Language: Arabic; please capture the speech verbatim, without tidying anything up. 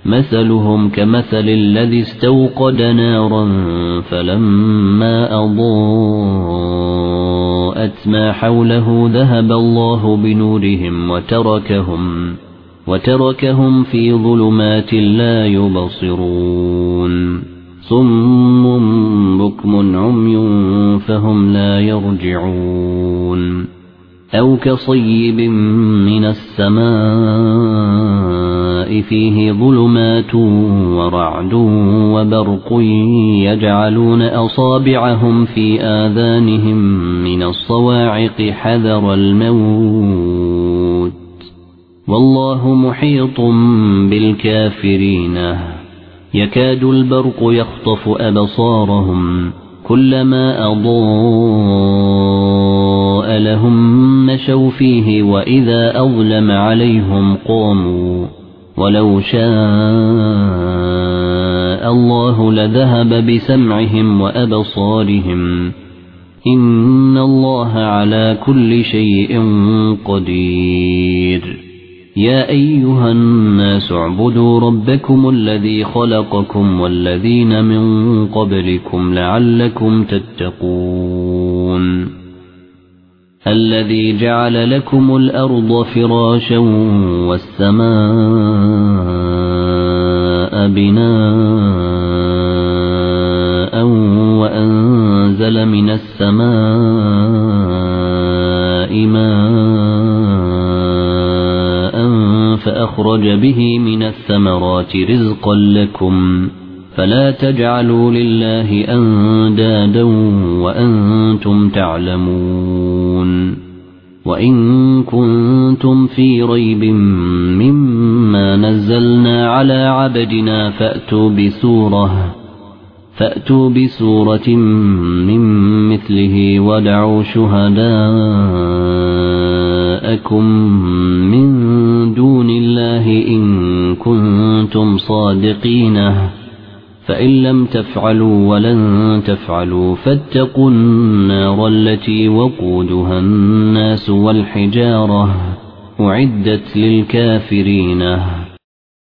مثلهم كمثل الذي استوقد نارا فلما أضاءت ما حوله ذهب الله بنورهم وتركهم, وتركهم في ظلمات لا يبصرون صم بكم عمي فهم لا يرجعون أو كصيب من السماء فيه ظلمات ورعد وبرق يجعلون أصابعهم في آذانهم من الصواعق حذر الموت والله محيط بالكافرين يكاد البرق يخطف أبصارهم كلما أضاء لهم مشوا فيه وإذا أظلم عليهم قاموا ولو شاء الله لذهب بسمعهم وأبصارهم إن الله على كل شيء قدير يا أيها الناس اعبدوا ربكم الذي خلقكم والذين من قبلكم لعلكم تتقون الذي جعل لكم الأرض فراشا والسماء بناء وأنزل من السماء ماء فأخرج به من الثمرات رزقا لكم فلا تجعلوا لله أندادا وأنتم تعلمون وإن كنتم في ريب مما نزلنا على عبدنا فأتوا بسورة فأتوا بسورة من مثله ودعوا شهداءكم من دون الله إن كنتم صادقين فإن لم تفعلوا ولن تفعلوا فاتقوا النار التي وقودها الناس والحجارة أعدت للكافرين